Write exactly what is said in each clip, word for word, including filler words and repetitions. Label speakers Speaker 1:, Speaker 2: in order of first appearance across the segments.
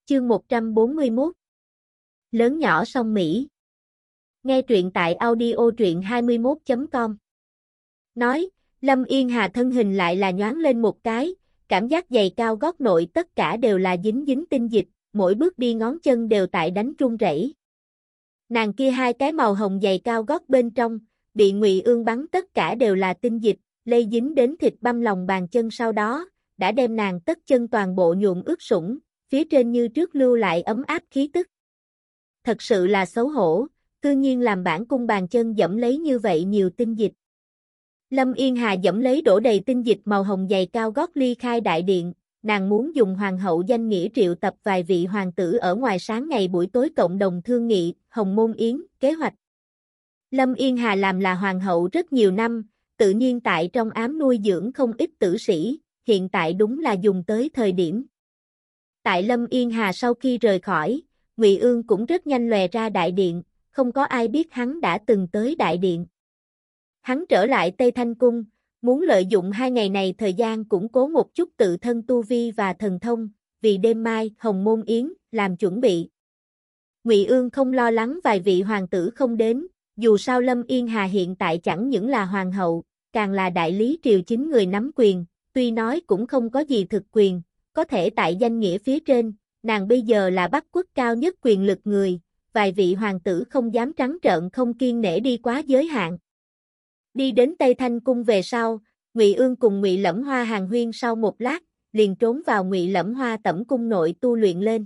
Speaker 1: Chương một trăm bốn mươi mốt. Lớn nhỏ song Mỹ. Nghe truyện tại audio truyện hai mươi mốt chấm com. Nói, Lâm Yên Hà thân hình lại là nhoáng lên một cái, cảm giác giày cao gót nội tất cả đều là dính dính tinh dịch, mỗi bước đi ngón chân đều tại đánh run rẩy. Nàng kia hai cái màu hồng giày cao gót bên trong, bị Ngụy Ương bắn tất cả đều là tinh dịch, lây dính đến thịt băm lòng bàn chân sau đó, đã đem nàng tất chân toàn bộ nhuộm ướt sũng, phía trên như trước lưu lại ấm áp khí tức. Thật sự là xấu hổ, cư nhiên làm bản cung bàn chân dẫm lấy như vậy nhiều tinh dịch. Lâm Yên Hà dẫm lấy đổ đầy tinh dịch màu hồng giày cao gót ly khai đại điện, nàng muốn dùng hoàng hậu danh nghĩa triệu tập vài vị hoàng tử ở ngoài sáng ngày buổi tối cộng đồng thương nghị, Hồng Môn Yến, kế hoạch. Lâm Yên Hà làm là hoàng hậu rất nhiều năm, tự nhiên tại trong ám nuôi dưỡng không ít tử sĩ, hiện tại đúng là dùng tới thời điểm. Tại Lâm Yên Hà sau khi rời khỏi, Ngụy Ương cũng rất nhanh lòe ra đại điện, không có ai biết hắn đã từng tới đại điện. Hắn trở lại Tây Thanh Cung, muốn lợi dụng hai ngày này thời gian củng cố một chút tự thân tu vi và thần thông, vì đêm mai Hồng Môn Yến làm chuẩn bị. Ngụy Ương không lo lắng vài vị hoàng tử không đến, dù sao Lâm Yên Hà hiện tại chẳng những là hoàng hậu, càng là đại lý triều chính người nắm quyền, tuy nói cũng không có gì thực quyền, có thể tại danh nghĩa phía trên, nàng bây giờ là Bắc quốc cao nhất quyền lực người, vài vị hoàng tử không dám trắng trợn không kiêng nể đi quá giới hạn. Đi đến Tây Thanh Cung về sau, Ngụy Ương cùng Ngụy Lẫm Hoa hàn huyên sau một lát, liền trốn vào Ngụy Lẫm Hoa tẩm cung nội tu luyện lên.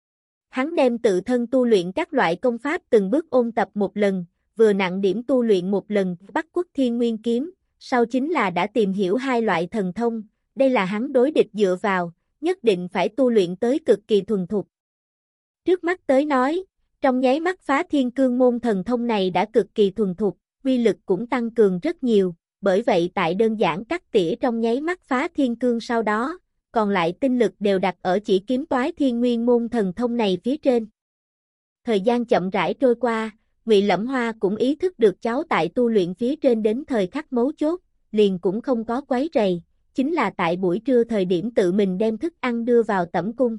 Speaker 1: Hắn đem tự thân tu luyện các loại công pháp từng bước ôn tập một lần, vừa nặng điểm tu luyện một lần Bắc quốc Thiên Nguyên Kiếm, sau chính là đã tìm hiểu hai loại thần thông, đây là hắn đối địch dựa vào, nhất định phải tu luyện tới cực kỳ thuần thục. Trước mắt tới nói, trong nháy mắt phá thiên cương môn thần thông này đã cực kỳ thuần thục, uy lực cũng tăng cường rất nhiều, bởi vậy tại đơn giản cắt tỉa trong nháy mắt phá thiên cương sau đó, còn lại tinh lực đều đặt ở chỉ kiếm toái thiên nguyên môn thần thông này phía trên. Thời gian chậm rãi trôi qua, Ngụy Lẫm Hoa cũng ý thức được cháu tại tu luyện phía trên đến thời khắc mấu chốt, liền cũng không có quấy rầy, chính là tại buổi trưa thời điểm tự mình đem thức ăn đưa vào tẩm cung.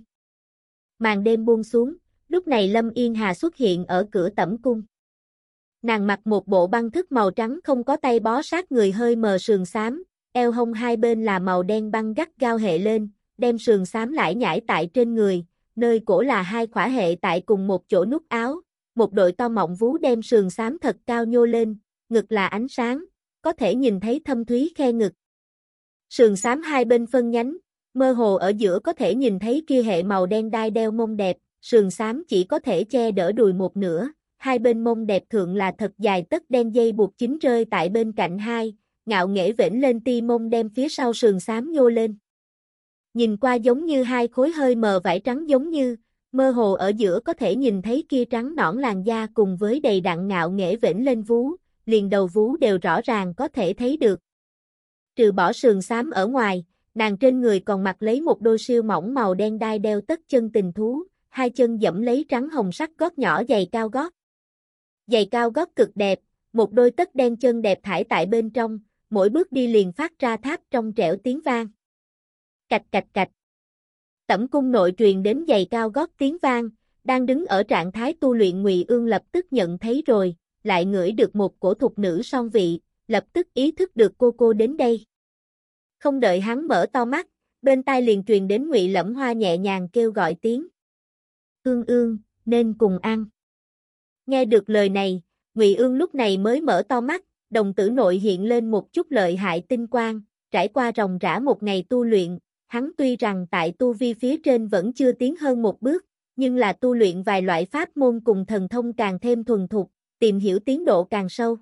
Speaker 1: Màn đêm buông xuống, lúc này Lâm Yên Hà xuất hiện ở cửa tẩm cung. Nàng mặc một bộ băng thức màu trắng không có tay bó sát người hơi mờ sườn xám, eo hông hai bên là màu đen băng gắt gao hệ lên, đem sườn xám lải nhải tại trên người, nơi cổ là hai khỏa hệ tại cùng một chỗ nút áo, một đội to mọng vú đem sườn xám thật cao nhô lên, ngực là ánh sáng, có thể nhìn thấy thâm thúy khe ngực. Sườn xám hai bên phân nhánh, mơ hồ ở giữa có thể nhìn thấy kia hệ màu đen đai đeo mông đẹp, sườn xám chỉ có thể che đỡ đùi một nửa, hai bên mông đẹp thượng là thật dài tất đen dây buộc chính rơi tại bên cạnh hai, ngạo nghễ vểnh lên ti mông đem phía sau sườn xám nhô lên. Nhìn qua giống như hai khối hơi mờ vải trắng giống như, mơ hồ ở giữa có thể nhìn thấy kia trắng nõn làn da cùng với đầy đặn ngạo nghễ vểnh lên vú, liền đầu vú đều rõ ràng có thể thấy được. Trừ bỏ sườn xám ở ngoài, nàng trên người còn mặc lấy một đôi siêu mỏng màu đen đai đeo tất chân tình thú, hai chân dẫm lấy trắng hồng sắc gót nhỏ giày cao gót. Giày cao gót cực đẹp, một đôi tất đen chân đẹp thải tại bên trong, mỗi bước đi liền phát ra tháp trong trẻo tiếng vang. Cạch cạch cạch. Tẩm cung nội truyền đến giày cao gót tiếng vang, đang đứng ở trạng thái tu luyện Ngụy Ương lập tức nhận thấy rồi, lại ngửi được một cổ thục nữ song vị, lập tức ý thức được cô cô đến đây. Không đợi hắn mở to mắt, bên tai liền truyền đến Ngụy Lẫm Hoa nhẹ nhàng kêu gọi tiếng. Ương ương, nên cùng ăn. Nghe được lời này, Ngụy Ương lúc này mới mở to mắt, đồng tử nội hiện lên một chút lợi hại tinh quang, trải qua ròng rã một ngày tu luyện, hắn tuy rằng tại tu vi phía trên vẫn chưa tiến hơn một bước, nhưng là tu luyện vài loại pháp môn cùng thần thông càng thêm thuần thục, tìm hiểu tiến độ càng sâu.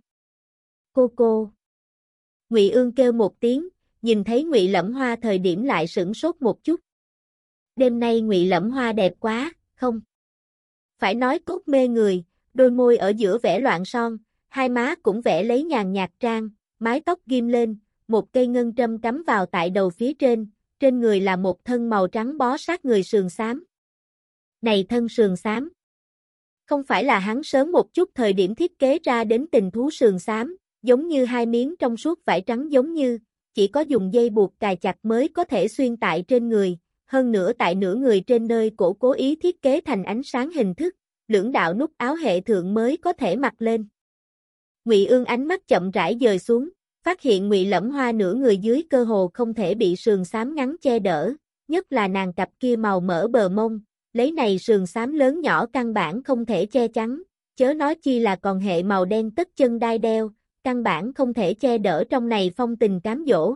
Speaker 1: Cô cô. Ngụy Ương kêu một tiếng, nhìn thấy Ngụy Lẫm Hoa thời điểm lại sửng sốt một chút. Đêm nay Ngụy Lẫm Hoa đẹp quá, không? Phải nói cốt mê người, đôi môi ở giữa vẽ loạn son, hai má cũng vẽ lấy nhàn nhạt trang, mái tóc ghim lên, một cây ngân trâm cắm vào tại đầu phía trên, trên người là một thân màu trắng bó sát người sườn xám. Này thân sườn xám, không phải là hắn sớm một chút thời điểm thiết kế ra đến tình thú sườn xám, giống như hai miếng trong suốt vải trắng giống như, chỉ có dùng dây buộc cài chặt mới có thể xuyên tại trên người, hơn nữa tại nửa người trên nơi cổ cố ý thiết kế thành ánh sáng hình thức, lưỡng đạo nút áo hệ thượng mới có thể mặc lên. Ngụy Ương ánh mắt chậm rãi dời xuống, phát hiện Ngụy Lẫm Hoa nửa người dưới cơ hồ không thể bị sườn xám ngắn che đỡ, nhất là nàng cặp kia màu mỡ bờ mông, lấy này sườn xám lớn nhỏ căn bản không thể che chắn, chớ nói chi là còn hệ màu đen tất chân đai đeo, căn bản không thể che đỡ trong này phong tình cám dỗ.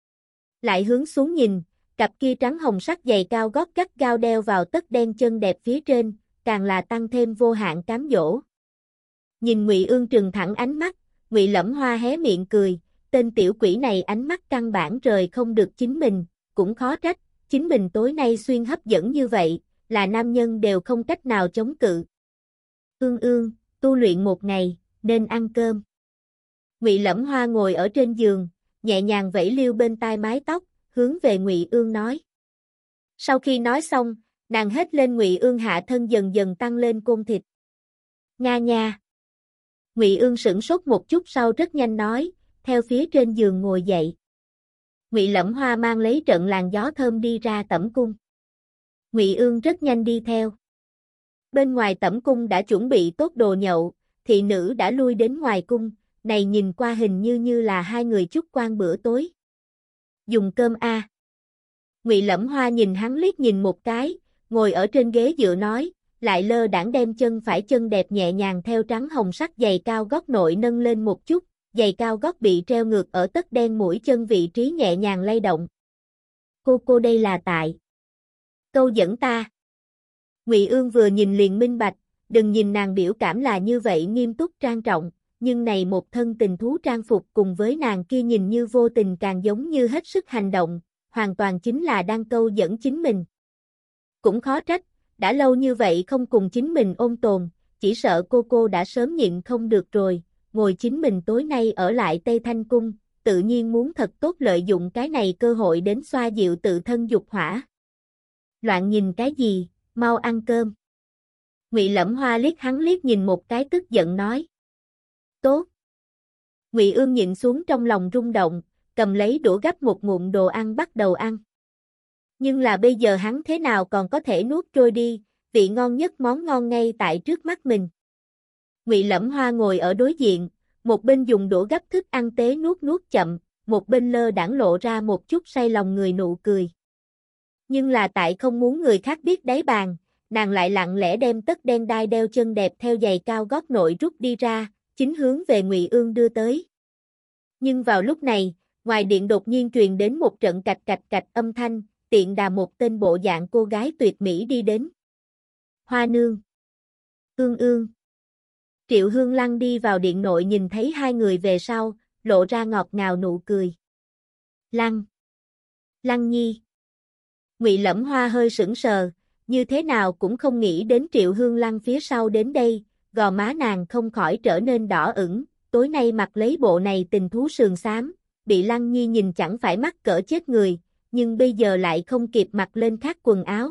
Speaker 1: Lại hướng xuống nhìn, cặp kia trắng hồng sắc giày cao gót gắt gao đeo vào tất đen chân đẹp phía trên, càng là tăng thêm vô hạn cám dỗ. Nhìn Ngụy Ương trừng thẳng ánh mắt, Ngụy Lẫm Hoa hé miệng cười, tên tiểu quỷ này ánh mắt căn bản rời không được chính mình, cũng khó trách, chính mình tối nay xuyên hấp dẫn như vậy, là nam nhân đều không cách nào chống cự. Ương Ương, tu luyện một ngày, nên ăn cơm. Ngụy Lẫm Hoa ngồi ở trên giường, nhẹ nhàng vẫy liêu bên tai mái tóc, hướng về Ngụy Ương nói. Sau khi nói xong, nàng hét lên Ngụy Ương hạ thân dần dần tăng lên côn thịt. Nga nha. Ngụy Ương sửng sốt một chút sau rất nhanh nói, theo phía trên giường ngồi dậy. Ngụy Lẫm Hoa mang lấy trận làn gió thơm đi ra tẩm cung. Ngụy Ương rất nhanh đi theo. Bên ngoài tẩm cung đã chuẩn bị tốt đồ nhậu, thị nữ đã lui đến ngoài cung, này nhìn qua hình như như là hai người chúc quan bữa tối. Dùng cơm a. À. Ngụy Lẫm Hoa nhìn hắn liếc nhìn một cái, ngồi ở trên ghế dựa nói, lại lơ đãng đem chân phải chân đẹp nhẹ nhàng theo trắng hồng sắc giày cao gót nội nâng lên một chút, giày cao gót bị treo ngược ở tất đen mũi chân vị trí nhẹ nhàng lay động. Cô cô đây là tại câu dẫn ta. Ngụy Ương vừa nhìn liền minh bạch, đừng nhìn nàng biểu cảm là như vậy nghiêm túc trang trọng, nhưng này một thân tình thú trang phục cùng với nàng kia nhìn như vô tình càng giống như hết sức hành động, hoàn toàn chính là đang câu dẫn chính mình. Cũng khó trách, đã lâu như vậy không cùng chính mình ôn tồn, chỉ sợ cô cô đã sớm nhịn không được rồi, ngồi chính mình tối nay ở lại Tây Thanh Cung, tự nhiên muốn thật tốt lợi dụng cái này cơ hội đến xoa dịu tự thân dục hỏa. Loạn nhìn cái gì, mau ăn cơm. Ngụy Lẫm Hoa liếc hắn liếc nhìn một cái tức giận nói. Tốt. Ngụy Ương nhịn xuống trong lòng rung động, cầm lấy đũa gắp một ngụm đồ ăn bắt đầu ăn. Nhưng là bây giờ hắn thế nào còn có thể nuốt trôi đi, vị ngon nhất món ngon ngay tại trước mắt mình. Ngụy Lẫm Hoa ngồi ở đối diện, một bên dùng đũa gắp thức ăn tế nuốt nuốt chậm, một bên lơ đãng lộ ra một chút say lòng người nụ cười. Nhưng là tại không muốn người khác biết đáy bàn, nàng lại lặng lẽ đem tất đen đai đeo chân đẹp theo giày cao gót nội rút đi ra, chính hướng về Ngụy Ương đưa tới. Nhưng vào lúc này, ngoài điện đột nhiên truyền đến một trận cạch cạch cạch âm thanh, tiện đà một tên bộ dạng cô gái tuyệt mỹ đi đến. Hoa nương. Ương Ương. Triệu Hương Lăng đi vào điện nội nhìn thấy hai người về sau, lộ ra ngọt ngào nụ cười. Lăng. Lăng nhi. Ngụy Lẫm Hoa hơi sững sờ, như thế nào cũng không nghĩ đến Triệu Hương Lăng phía sau đến đây, gò má nàng không khỏi trở nên đỏ ửng, tối nay mặc lấy bộ này tình thú sườn xám, bị Lăng Nhi nhìn chẳng phải mắc cỡ chết người, nhưng bây giờ lại không kịp mặc lên khác quần áo.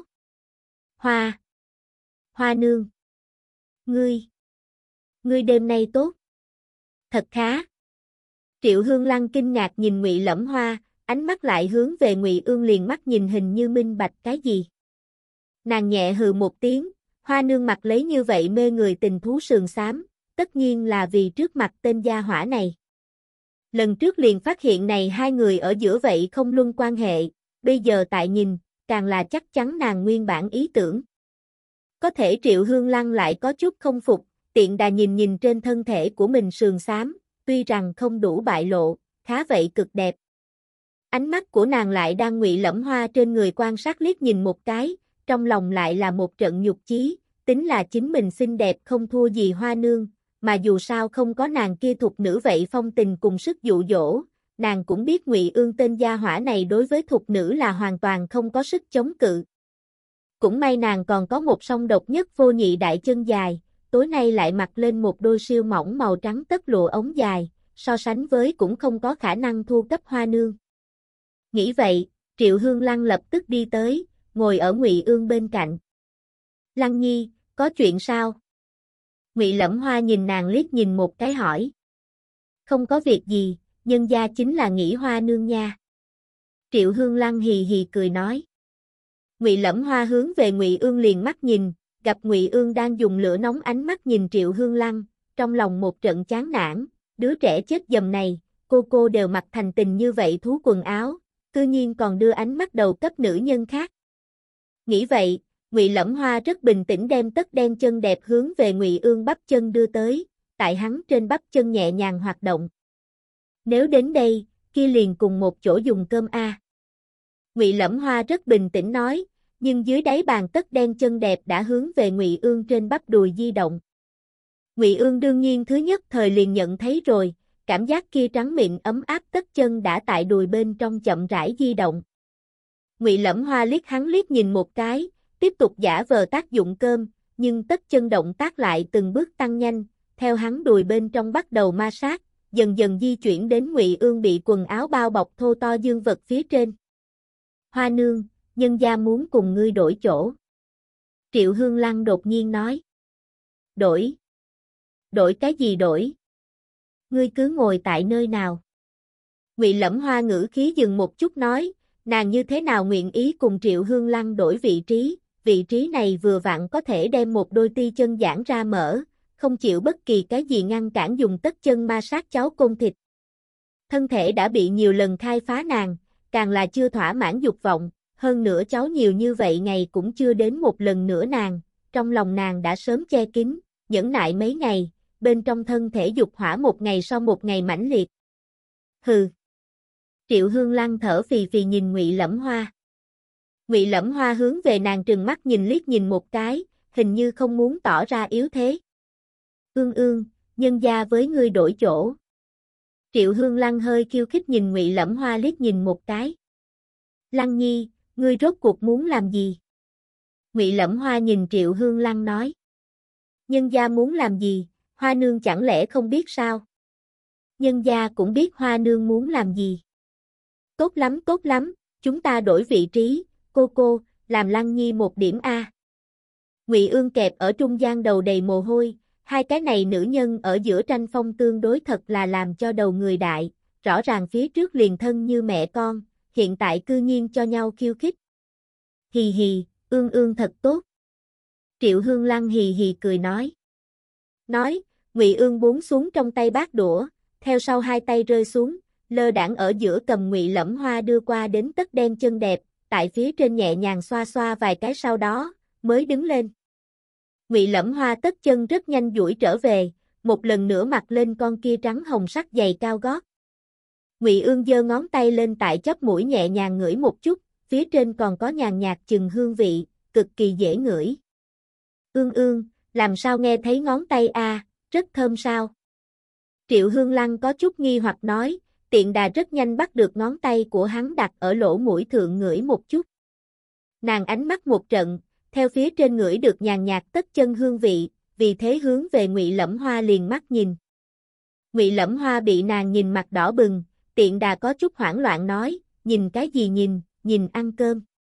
Speaker 1: Hoa. Hoa nương. Ngươi. Ngươi đêm nay tốt. Thật khá. Triệu Hương Lăng kinh ngạc nhìn Ngụy Lẫm Hoa, ánh mắt lại hướng về Ngụy Ương liền mắt nhìn hình như minh bạch cái gì. Nàng nhẹ hừ một tiếng, Hoa nương mặc lấy như vậy mê người tình thú sườn xám, tất nhiên là vì trước mặt tên gia hỏa này. Lần trước liền phát hiện này hai người ở giữa vậy không luân quan hệ, bây giờ tại nhìn, càng là chắc chắn nàng nguyên bản ý tưởng. Có thể Triệu Hương Lăng lại có chút không phục, tiện đà nhìn nhìn trên thân thể của mình sườn xám, tuy rằng không đủ bại lộ, khá vậy cực đẹp. Ánh mắt của nàng lại đang Ngụy Lẫm Hoa trên người quan sát liếc nhìn một cái, trong lòng lại là một trận nhục chí, tính là chính mình xinh đẹp không thua gì Hoa nương, mà dù sao không có nàng kia thục nữ vậy phong tình cùng sức dụ dỗ, nàng cũng biết Ngụy Ương tên gia hỏa này đối với thục nữ là hoàn toàn không có sức chống cự. Cũng may nàng còn có một song độc nhất vô nhị đại chân dài, tối nay lại mặc lên một đôi siêu mỏng màu trắng tất lụa ống dài, so sánh với cũng không có khả năng thua cấp Hoa nương. Nghĩ vậy, Triệu Hương Lăng lập tức đi tới, ngồi ở Ngụy Ương bên cạnh. Lăng nhi, có chuyện sao? Ngụy Lẫm Hoa nhìn nàng liếc nhìn một cái hỏi. Không có việc gì, nhân gia chính là nghĩ Hoa nương nha. Triệu Hương Lăng hì hì cười nói. Ngụy Lẫm Hoa hướng về Ngụy Ương liền mắt nhìn, gặp Ngụy Ương đang dùng lửa nóng ánh mắt nhìn Triệu Hương Lăng, trong lòng một trận chán nản, đứa trẻ chết dầm này, cô cô đều mặc thành tình như vậy thú quần áo, cư nhiên còn đưa ánh mắt đầu cấp nữ nhân khác. Nghĩ vậy, Ngụy Lẫm Hoa rất bình tĩnh đem tất đen chân đẹp hướng về Ngụy Ương bắp chân đưa tới, tại hắn trên bắp chân nhẹ nhàng hoạt động. Nếu đến đây, kia liền cùng một chỗ dùng cơm a. Ngụy Lẫm Hoa rất bình tĩnh nói, nhưng dưới đáy bàn tất đen chân đẹp đã hướng về Ngụy Ương trên bắp đùi di động. Ngụy Ương đương nhiên thứ nhất thời liền nhận thấy rồi, cảm giác kia trắng mịn ấm áp tất chân đã tại đùi bên trong chậm rãi di động. Ngụy Lẫm Hoa liếc hắn liếc nhìn một cái, tiếp tục giả vờ tác dụng cơm, nhưng tất chân động tác lại từng bước tăng nhanh, theo hắn đùi bên trong bắt đầu ma sát, dần dần di chuyển đến Ngụy Ương bị quần áo bao bọc thô to dương vật phía trên. Hoa nương, nhân gia muốn cùng ngươi đổi chỗ. Triệu Hương Lăng đột nhiên nói. Đổi? Đổi cái gì đổi? Ngươi cứ ngồi tại nơi nào? Ngụy Lẫm Hoa ngữ khí dừng một chút nói, nàng như thế nào nguyện ý cùng Triệu Hương Lăng đổi vị trí, vị trí này vừa vặn có thể đem một đôi ti chân giãn ra mở, không chịu bất kỳ cái gì ngăn cản dùng tất chân ma sát cháu côn thịt. Thân thể đã bị nhiều lần khai phá nàng, càng là chưa thỏa mãn dục vọng, hơn nữa cháu nhiều như vậy ngày cũng chưa đến một lần nữa nàng, trong lòng nàng đã sớm che kín, nhẫn nại mấy ngày, bên trong thân thể dục hỏa một ngày sau một ngày mãnh liệt. Hừ. Triệu Hương Lăng thở phì phì nhìn Ngụy Lẫm Hoa. Ngụy Lẫm Hoa hướng về nàng trừng mắt nhìn liếc nhìn một cái, hình như không muốn tỏ ra yếu thế. Ương ương, nhân gia với ngươi đổi chỗ. Triệu Hương Lăng hơi khiêu khích nhìn Ngụy Lẫm Hoa liếc nhìn một cái. Lăng nhi, ngươi rốt cuộc muốn làm gì? Ngụy Lẫm Hoa nhìn Triệu Hương Lăng nói. Nhân gia muốn làm gì, Hoa nương chẳng lẽ không biết sao? Nhân gia cũng biết Hoa nương muốn làm gì. Tốt lắm tốt lắm, chúng ta đổi vị trí, cô cô, làm Lăng nhi một điểm a. Ngụy Ương kẹp ở trung gian đầu đầy mồ hôi, hai cái này nữ nhân ở giữa tranh phong tương đối thật là làm cho đầu người đại, rõ ràng phía trước liền thân như mẹ con, hiện tại cư nhiên cho nhau khiêu khích. Hì hì, Ương Ương thật tốt. Triệu Hương Lăng hì hì cười nói. Nói, Ngụy Ương buông xuống trong tay bát đũa, theo sau hai tay rơi xuống, lơ đãng ở giữa cầm Ngụy Lẫm Hoa đưa qua đến tất đen chân đẹp, tại phía trên nhẹ nhàng xoa xoa vài cái sau đó, mới đứng lên. Ngụy Lẫm Hoa tất chân rất nhanh duỗi trở về, một lần nữa mặc lên con kia trắng hồng sắc giày cao gót. Ngụy Ương giơ ngón tay lên tại chóp mũi nhẹ nhàng ngửi một chút, phía trên còn có nhàn nhạt chừng hương vị, cực kỳ dễ ngửi. Ương Ương, làm sao nghe thấy ngón tay a, à, rất thơm sao? Triệu Hương Lăng có chút nghi hoặc nói, tiện đà rất nhanh bắt được ngón tay của hắn đặt ở lỗ mũi thượng ngửi một chút. Nàng ánh mắt một trận, theo phía trên ngửi được nhàn nhạt tất chân hương vị, vì thế hướng về Ngụy Lẫm Hoa liền mắt nhìn. Ngụy Lẫm Hoa bị nàng nhìn mặt đỏ bừng, tiện đà có chút hoảng loạn nói, nhìn cái gì nhìn, nhìn ăn cơm.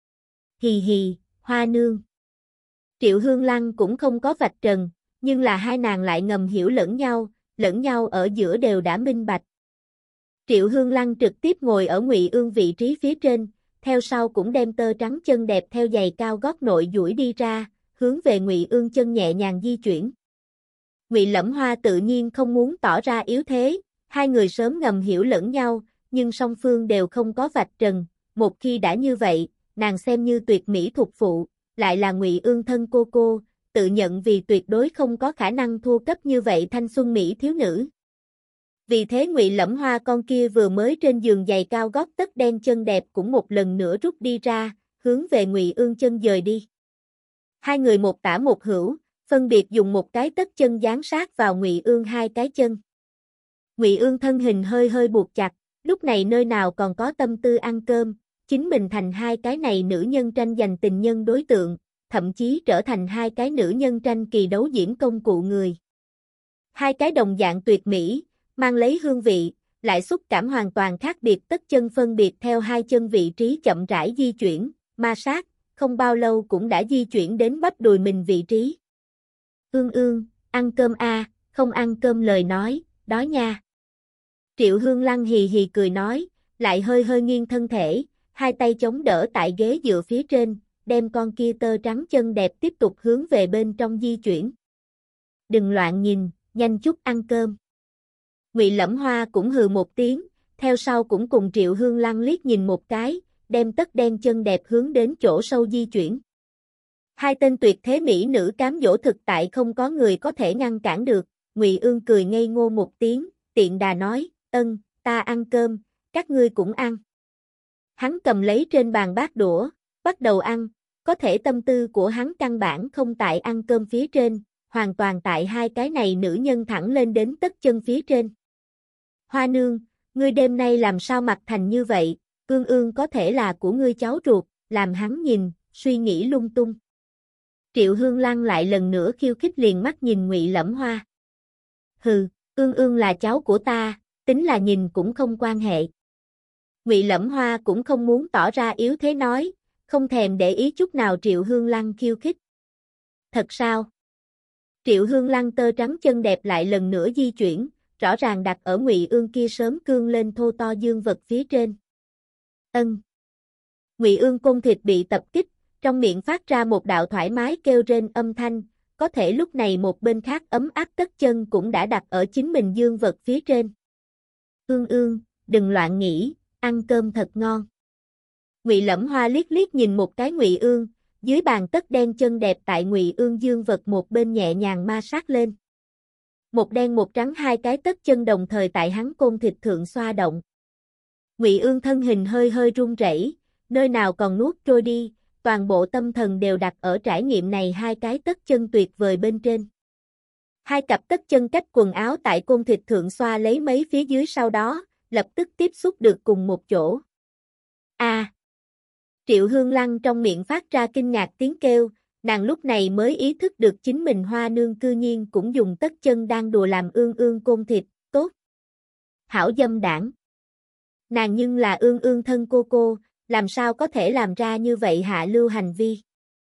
Speaker 1: Hì hì, Hoa nương. Triệu Hương Lăng cũng không có vạch trần, nhưng là hai nàng lại ngầm hiểu lẫn nhau, lẫn nhau ở giữa đều đã minh bạch. Triệu Hương Lăng trực tiếp ngồi ở Ngụy Ương vị trí phía trên, theo sau cũng đem tơ trắng chân đẹp theo giày cao gót nội duỗi đi ra, hướng về Ngụy Ương chân nhẹ nhàng di chuyển. Ngụy Lẫm Hoa tự nhiên không muốn tỏ ra yếu thế, hai người sớm ngầm hiểu lẫn nhau, nhưng song phương đều không có vạch trần, một khi đã như vậy, nàng xem như tuyệt mỹ thuộc phụ, lại là Ngụy Ương thân cô cô, tự nhận vì tuyệt đối không có khả năng thua cấp như vậy thanh xuân mỹ thiếu nữ. Vì thế Ngụy Lẫm Hoa con kia vừa mới trên giường giày cao gót tất đen chân đẹp cũng một lần nữa rút đi ra, hướng về Ngụy Ương chân dời đi. Hai người một tả một hữu, phân biệt dùng một cái tất chân dán sát vào Ngụy Ương hai cái chân. Ngụy Ương thân hình hơi hơi buộc chặt, lúc này nơi nào còn có tâm tư ăn cơm, chính mình thành hai cái này nữ nhân tranh giành tình nhân đối tượng, thậm chí trở thành hai cái nữ nhân tranh kỳ đấu diễn công cụ người. Hai cái đồng dạng tuyệt mỹ, mang lấy hương vị, lại xúc cảm hoàn toàn khác biệt tất chân phân biệt theo hai chân vị trí chậm rãi di chuyển, ma sát, không bao lâu cũng đã di chuyển đến bắp đùi mình vị trí. Ương ương, ăn cơm a, à, không ăn cơm lời nói, đói nha. Triệu Hương Lăng hì hì cười nói, lại hơi hơi nghiêng thân thể, hai tay chống đỡ tại ghế dựa phía trên, đem con kia tơ trắng chân đẹp tiếp tục hướng về bên trong di chuyển. Đừng loạn nhìn, nhanh chút ăn cơm. Ngụy Lẫm Hoa cũng hừ một tiếng, theo sau cũng cùng Triệu Hương Lăng liếc nhìn một cái, đem tất đen chân đẹp hướng đến chỗ sâu di chuyển. Hai tên tuyệt thế mỹ nữ cám dỗ thực tại không có người có thể ngăn cản được, Ngụy Ương cười ngây ngô một tiếng, tiện đà nói, ân, ta ăn cơm, các ngươi cũng ăn. Hắn cầm lấy trên bàn bát đũa, bắt đầu ăn, có thể tâm tư của hắn căn bản không tại ăn cơm phía trên, hoàn toàn tại hai cái này nữ nhân thẳng lên đến tất chân phía trên. Hoa nương, ngươi đêm nay làm sao mặt thành như vậy, Ương Ương có thể là của ngươi cháu ruột, làm hắn nhìn, suy nghĩ lung tung. Triệu Hương Lăng lại lần nữa khiêu khích liền mắt nhìn Ngụy Lẫm Hoa. Hừ, Ương Ương là cháu của ta, tính là nhìn cũng không quan hệ. Ngụy Lẫm Hoa cũng không muốn tỏ ra yếu thế nói, không thèm để ý chút nào Triệu Hương Lăng khiêu khích. Thật sao? Triệu Hương Lăng tơ trắng chân đẹp lại lần nữa di chuyển, rõ ràng đặt ở Ngụy Ương kia sớm cương lên thô to dương vật phía trên. Ân. Ngụy Ương côn thịt bị tập kích, trong miệng phát ra một đạo thoải mái kêu rên âm thanh, có thể lúc này một bên khác ấm áp tất chân cũng đã đặt ở chính mình dương vật phía trên. Ương Ương, đừng loạn nghĩ, ăn cơm thật ngon. Ngụy Lẫm Hoa liếc liếc nhìn một cái Ngụy Ương, dưới bàn tất đen chân đẹp tại Ngụy Ương dương vật một bên nhẹ nhàng ma sát lên. Một đen một trắng hai cái tất chân đồng thời tại hắn côn thịt thượng xoa động. Ngụy Ương thân hình hơi hơi run rẩy, nơi nào còn nuốt trôi đi, toàn bộ tâm thần đều đặt ở trải nghiệm này hai cái tất chân tuyệt vời bên trên. Hai cặp tất chân cách quần áo tại côn thịt thượng xoa lấy mấy phía dưới sau đó, lập tức tiếp xúc được cùng một chỗ. A! À, Triệu Hương Lăng trong miệng phát ra kinh ngạc tiếng kêu, nàng lúc này mới ý thức được chính mình Hoa nương cư nhiên cũng dùng tất chân đang đùa làm Ương Ương côn thịt, tốt. Hảo dâm đảng. Nàng nhưng là Ương Ương thân cô cô, làm sao có thể làm ra như vậy hạ lưu hành vi.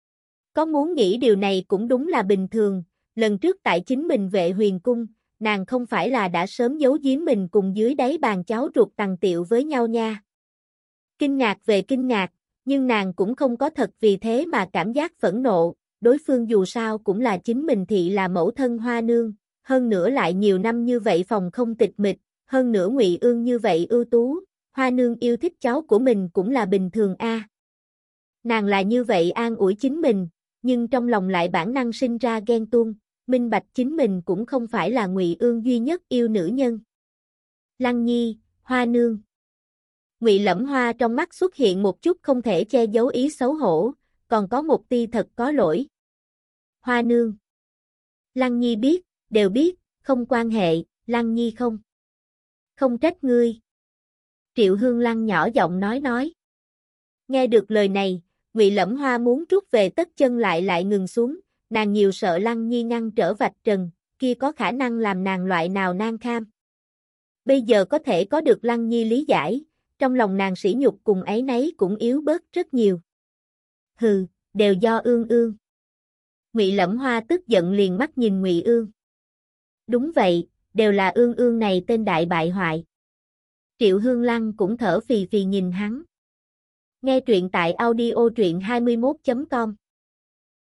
Speaker 1: Có muốn nghĩ điều này cũng đúng là bình thường, lần trước tại chính mình Vệ Huyền Cung, nàng không phải là đã sớm giấu giếm mình cùng dưới đáy bàn cháu ruột tằng tiệu với nhau nha. Kinh ngạc về kinh ngạc, nhưng nàng cũng không có thật vì thế mà cảm giác phẫn nộ, đối phương dù sao cũng là chính mình thị là mẫu thân Hoa nương, hơn nữa lại nhiều năm như vậy phòng không tịch mịch, hơn nữa Ngụy Ương như vậy ưu tú, Hoa nương yêu thích cháu của mình cũng là bình thường a. À. Nàng là như vậy an ủi chính mình, nhưng trong lòng lại bản năng sinh ra ghen tuông, minh bạch chính mình cũng không phải là Ngụy Ương duy nhất yêu nữ nhân. Lăng Nhi, Hoa nương. Ngụy Lẫm Hoa trong mắt xuất hiện một chút không thể che giấu ý xấu hổ, còn có một tia thật có lỗi. Hoa nương. Lăng Nhi biết, đều biết, không quan hệ, Lăng Nhi không. Không trách ngươi. Triệu Hương Lăng nhỏ giọng nói nói. Nghe được lời này, Ngụy Lẫm Hoa muốn rút về tất chân lại lại ngừng xuống, nàng nhiều sợ Lăng Nhi ngăn trở vạch trần, kia có khả năng làm nàng loại nào nan kham. Bây giờ có thể có được Lăng Nhi lý giải, trong lòng nàng sỉ nhục cùng áy náy cũng yếu bớt rất nhiều. Hừ, đều do Ương Ương. Ngụy Lẫm Hoa tức giận liền mắt nhìn Ngụy Ương. Đúng vậy, đều là Ương Ương này tên đại bại hoại. Triệu Hương Lăng cũng thở phì phì nhìn hắn. Nghe truyện tại audio truyện hai mươi mốt chấm com